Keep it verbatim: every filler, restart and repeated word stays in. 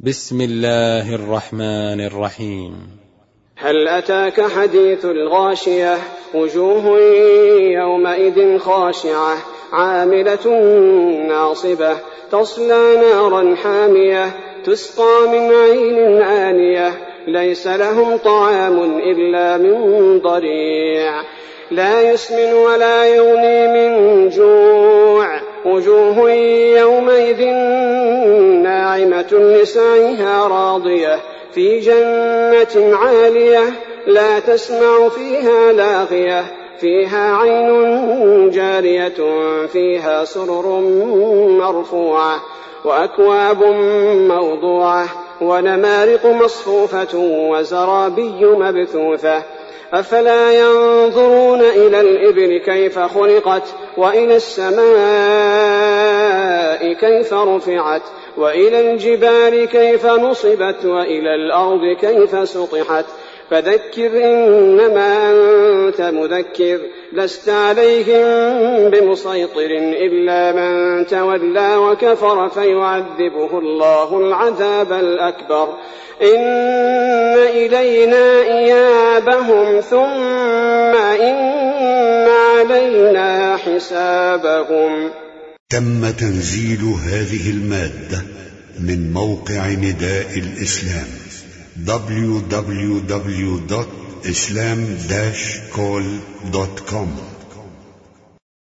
بسم الله الرحمن الرحيم. هل أتاك حديث الغاشية؟ وجوه يومئذ خاشعة عاملة ناصبة تصلى نارا حامية تسقى من عين آنية ليس لهم طعام إلا من ضريع لا يسمن ولا يغني من جوع وجوه يومئذ ناعمة لسعيها راضية في جنة عالية لا تسمع فيها لاغية فيها عين جارية فيها سرر مرفوعة وأكواب موضوعة ونمارق مصفوفة وزرابي مبثوثة أفلا ينظرون إلى الإبل كيف خلقت وإلى السماء كيف رفعت وإلى الجبال كيف نصبت وإلى الأرض كيف سطحت فذكر إنما أنت مذكر لست عليهم بمسيطر إلا من تولى وكفر فيعذبه الله العذاب الأكبر إن إلينا إيابهم ثم إن علينا حسابهم. تم تنزيل هذه المادة من موقع نداء الإسلام دبليو دبليو دبليو دوت إسلام داش كول دوت كوم.